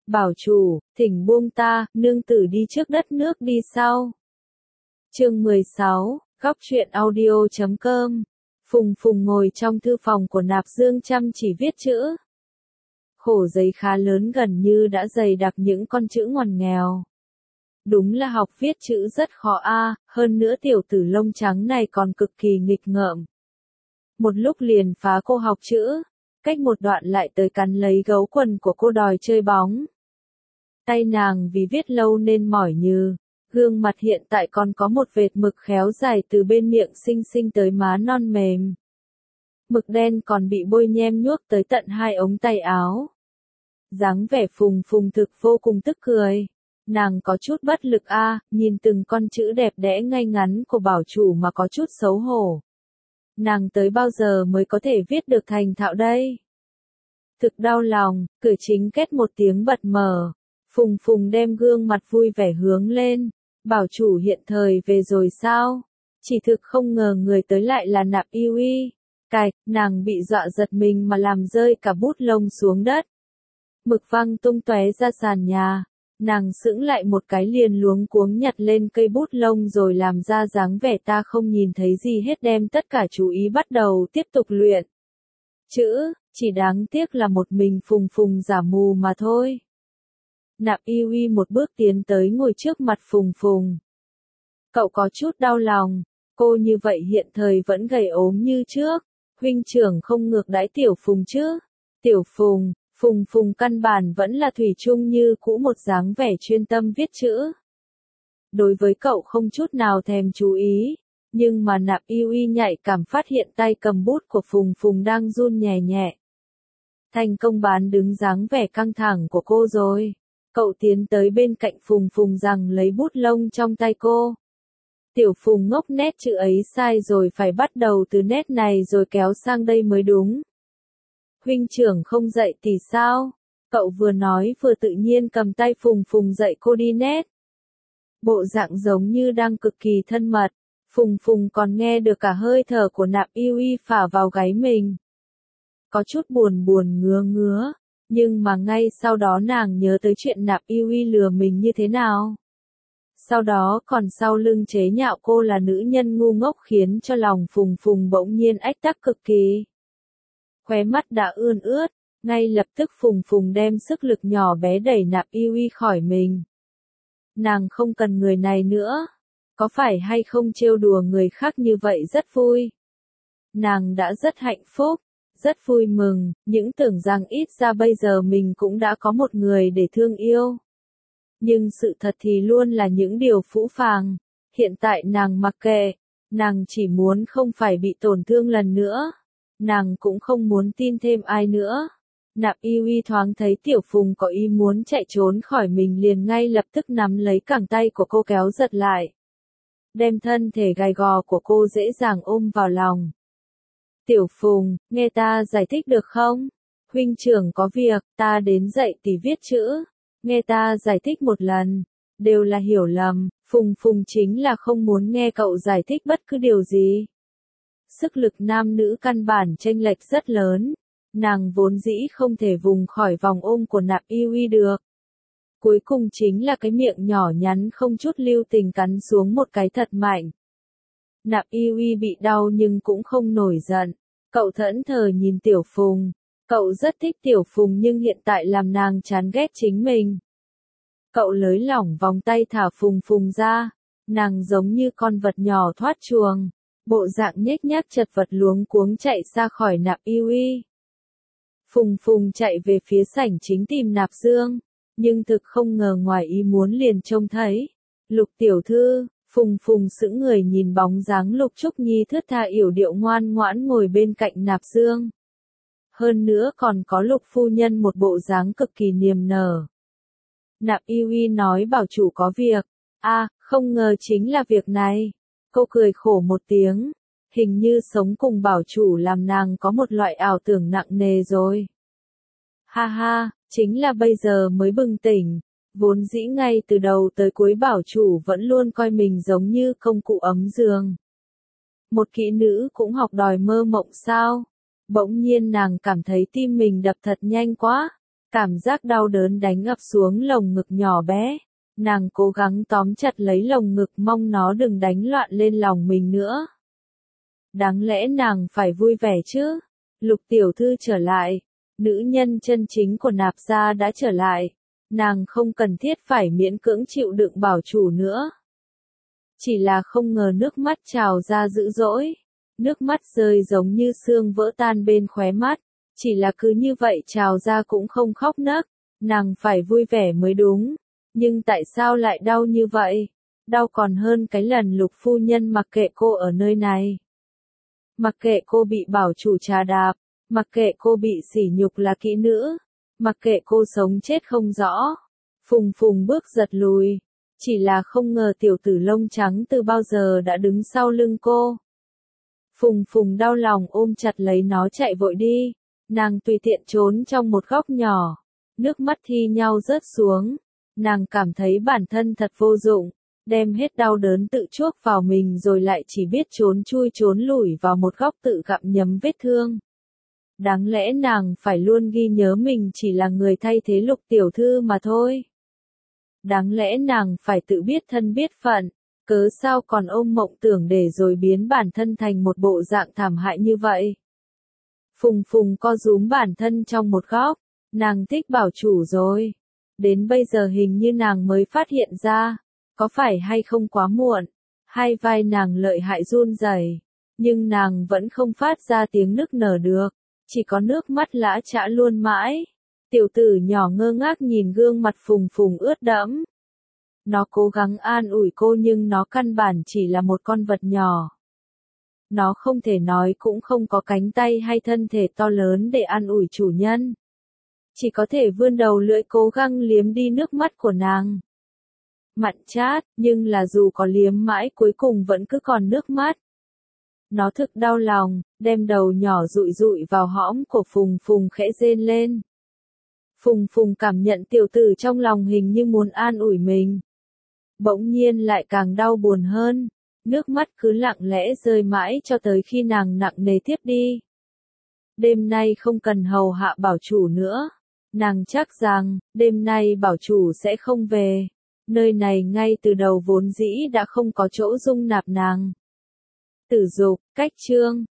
Bảo chủ, thỉnh buông ta, nương tử đi trước đất nước đi sau. Chương 16, góc truyện audio.com. Phùng Phùng ngồi trong thư phòng của Nạp Dương chăm chỉ viết chữ. Khổ giấy khá lớn gần như đã dày đặc những con chữ ngoằn nghèo. Đúng là học viết chữ rất khó hơn nữa tiểu tử lông trắng này còn cực kỳ nghịch ngợm. Một lúc liền phá cô học chữ, cách một đoạn lại tới cắn lấy gấu quần của cô đòi chơi bóng. Tay nàng vì viết lâu nên mỏi nhừ, gương mặt hiện tại còn có một vệt mực khéo dài từ bên miệng xinh xinh tới má non mềm. Mực đen còn bị bôi nhem nhuốc tới tận hai ống tay áo. Dáng vẻ Phùng Phùng thực vô cùng tức cười. Nàng có chút bất lực nhìn từng con chữ đẹp đẽ ngay ngắn của bảo chủ mà có chút xấu hổ. Nàng tới bao giờ mới có thể viết được thành thạo đây? Thực đau lòng, cửa chính két một tiếng bật mở. Phùng Phùng đem gương mặt vui vẻ hướng lên. Bảo chủ hiện thời về rồi sao? Chỉ thực không ngờ người tới lại là Nạp Y Uy. Nàng bị dọa giật mình mà làm rơi cả bút lông xuống đất. Mực văng tung tóe ra sàn nhà. Nàng sững lại một cái liền luống cuống nhặt lên cây bút lông rồi làm ra dáng vẻ ta không nhìn thấy gì hết, đem tất cả chú ý bắt đầu tiếp tục luyện chữ, chỉ đáng tiếc là một mình Phùng Phùng giả mù mà thôi. Nạp Y Uy một bước tiến tới ngồi trước mặt Phùng Phùng. Cậu có chút đau lòng, cô như vậy hiện thời vẫn gầy ốm như trước, huynh trưởng không ngược đãi tiểu Phùng chứ? Tiểu Phùng, Phùng Phùng căn bản vẫn là thủy chung như cũ một dáng vẻ chuyên tâm viết chữ. Đối với cậu không chút nào thèm chú ý, nhưng mà Nạp Y Uy nhạy cảm phát hiện tay cầm bút của Phùng Phùng đang run nhẹ nhẹ. Thành công bán đứng dáng vẻ căng thẳng của cô rồi. Cậu tiến tới bên cạnh Phùng Phùng rằng lấy bút lông trong tay cô. Tiểu Phùng ngốc, nét chữ ấy sai rồi, phải bắt đầu từ nét này rồi kéo sang đây mới đúng. Huynh trưởng không dạy thì sao? Cậu vừa nói vừa tự nhiên cầm tay Phùng Phùng dạy cô đi nét. Bộ dạng giống như đang cực kỳ thân mật. Phùng Phùng còn nghe được cả hơi thở của Nạp Y Uy phả vào gáy mình. Có chút buồn buồn ngứa ngứa, nhưng mà ngay sau đó nàng nhớ tới chuyện Nạp Y Uy lừa mình như thế nào. Sau đó còn sau lưng chế nhạo cô là nữ nhân ngu ngốc, khiến cho lòng Phùng Phùng bỗng nhiên ách tắc cực kỳ. Khóe mắt đã ươn ướt, ngay lập tức Phùng Phùng đem sức lực nhỏ bé đẩy Nạp Y Uy khỏi mình. Nàng không cần người này nữa. Có phải hay không trêu đùa người khác như vậy rất vui. Nàng đã rất hạnh phúc, rất vui mừng, những tưởng rằng ít ra bây giờ mình cũng đã có một người để thương yêu. Nhưng sự thật thì luôn là những điều phũ phàng. Hiện tại nàng mặc kệ, nàng chỉ muốn không phải bị tổn thương lần nữa. Nàng cũng không muốn tin thêm ai nữa. Nạp Y Uy thoáng thấy Tiểu Phùng có ý muốn chạy trốn khỏi mình liền ngay lập tức nắm lấy cẳng tay của cô kéo giật lại. Đem thân thể gầy gò của cô dễ dàng ôm vào lòng. Tiểu Phùng, nghe ta giải thích được không? Huynh trưởng có việc, ta đến dạy tỷ viết chữ. Nghe ta giải thích một lần. Đều là hiểu lầm, Phùng Phùng chính là không muốn nghe cậu giải thích bất cứ điều gì. Sức lực nam nữ căn bản chênh lệch rất lớn. Nàng vốn dĩ không thể vùng khỏi vòng ôm của Nạp Y Uy được. Cuối cùng chính là cái miệng nhỏ nhắn không chút lưu tình cắn xuống một cái thật mạnh. Nạp Y Uy bị đau nhưng cũng không nổi giận. Cậu thẫn thờ nhìn Tiểu Phùng. Cậu rất thích Tiểu Phùng nhưng hiện tại làm nàng chán ghét chính mình. Cậu lới lỏng vòng tay thả Phùng Phùng ra. Nàng giống như con vật nhỏ thoát chuồng. Bộ dạng nhếch nhác chật vật luống cuống chạy ra khỏi Nạp Y Uy. Phùng Phùng chạy về phía sảnh chính tìm Nạp Dương. Nhưng thực không ngờ ngoài ý muốn liền trông thấy. Lục tiểu thư, Phùng Phùng sững người nhìn bóng dáng Lục Trúc Nhi thướt tha yểu điệu ngoan ngoãn ngồi bên cạnh Nạp Dương. Hơn nữa còn có Lục phu nhân một bộ dáng cực kỳ niềm nở. Nạp Y Uy nói bảo chủ có việc. Không ngờ chính là việc này. Cô cười khổ một tiếng. Hình như sống cùng bảo chủ làm nàng có một loại ảo tưởng nặng nề rồi. Ha ha, chính là bây giờ mới bừng tỉnh. Vốn dĩ ngay từ đầu tới cuối bảo chủ vẫn luôn coi mình giống như công cụ ấm giường. Một kỹ nữ cũng học đòi mơ mộng sao? Bỗng nhiên nàng cảm thấy tim mình đập thật nhanh quá. Cảm giác đau đớn đánh ập xuống lồng ngực nhỏ bé. Nàng cố gắng tóm chặt lấy lồng ngực mong nó đừng đánh loạn lên lòng mình nữa. Đáng lẽ nàng phải vui vẻ chứ. Lục tiểu thư trở lại. Nữ nhân chân chính của Nạp gia đã trở lại. Nàng không cần thiết phải miễn cưỡng chịu đựng bảo chủ nữa. Chỉ là không ngờ nước mắt trào ra dữ dội. Nước mắt rơi giống như sương vỡ tan bên khóe mắt. Chỉ là cứ như vậy trào ra cũng không khóc nấc. Nàng phải vui vẻ mới đúng. Nhưng tại sao lại đau như vậy? Đau còn hơn cái lần Lục phu nhân mặc kệ cô ở nơi này. Mặc kệ cô bị bảo chủ trà đạp. Mặc kệ cô bị sỉ nhục là kỹ nữ. Mặc kệ cô sống chết không rõ. Phùng Phùng bước giật lùi. Chỉ là không ngờ tiểu tử lông trắng từ bao giờ đã đứng sau lưng cô. Phùng Phùng đau lòng ôm chặt lấy nó chạy vội đi. Nàng tùy tiện trốn trong một góc nhỏ. Nước mắt thi nhau rớt xuống. Nàng cảm thấy bản thân thật vô dụng. Đem hết đau đớn tự chuốc vào mình rồi lại chỉ biết trốn chui trốn lủi vào một góc tự gặm nhấm vết thương. Đáng lẽ nàng phải luôn ghi nhớ mình chỉ là người thay thế Lục tiểu thư mà thôi. Đáng lẽ nàng phải tự biết thân biết phận, cớ sao còn ôm mộng tưởng để rồi biến bản thân thành một bộ dạng thảm hại như vậy. Phùng Phùng co rúm bản thân trong một góc, nàng thích bảo chủ rồi. Đến bây giờ hình như nàng mới phát hiện ra, có phải hay không quá muộn, hai vai nàng lợi hại run rẩy, nhưng nàng vẫn không phát ra tiếng nức nở được, chỉ có nước mắt lã chã luôn mãi. Tiểu tử nhỏ ngơ ngác nhìn gương mặt Phùng Phùng ướt đẫm. Nó cố gắng an ủi cô nhưng nó căn bản chỉ là một con vật nhỏ. Nó không thể nói cũng không có cánh tay hay thân thể to lớn để an ủi chủ nhân. Chỉ có thể vươn đầu lưỡi cố gắng liếm đi nước mắt của nàng. Mặn chát, nhưng là dù có liếm mãi cuối cùng vẫn cứ còn nước mắt. Nó thực đau lòng, đem đầu nhỏ dụi dụi vào hõm của Phùng Phùng khẽ rên lên. Phùng Phùng cảm nhận tiểu tử trong lòng hình như muốn an ủi mình. Bỗng nhiên lại càng đau buồn hơn. Nước mắt cứ lặng lẽ rơi mãi cho tới khi nàng nặng nề thiếp đi. Đêm nay không cần hầu hạ bảo chủ nữa. Nàng chắc rằng, đêm nay bảo chủ sẽ không về. Nơi này ngay từ đầu vốn dĩ đã không có chỗ dung nạp nàng. Tử Dục, cách chương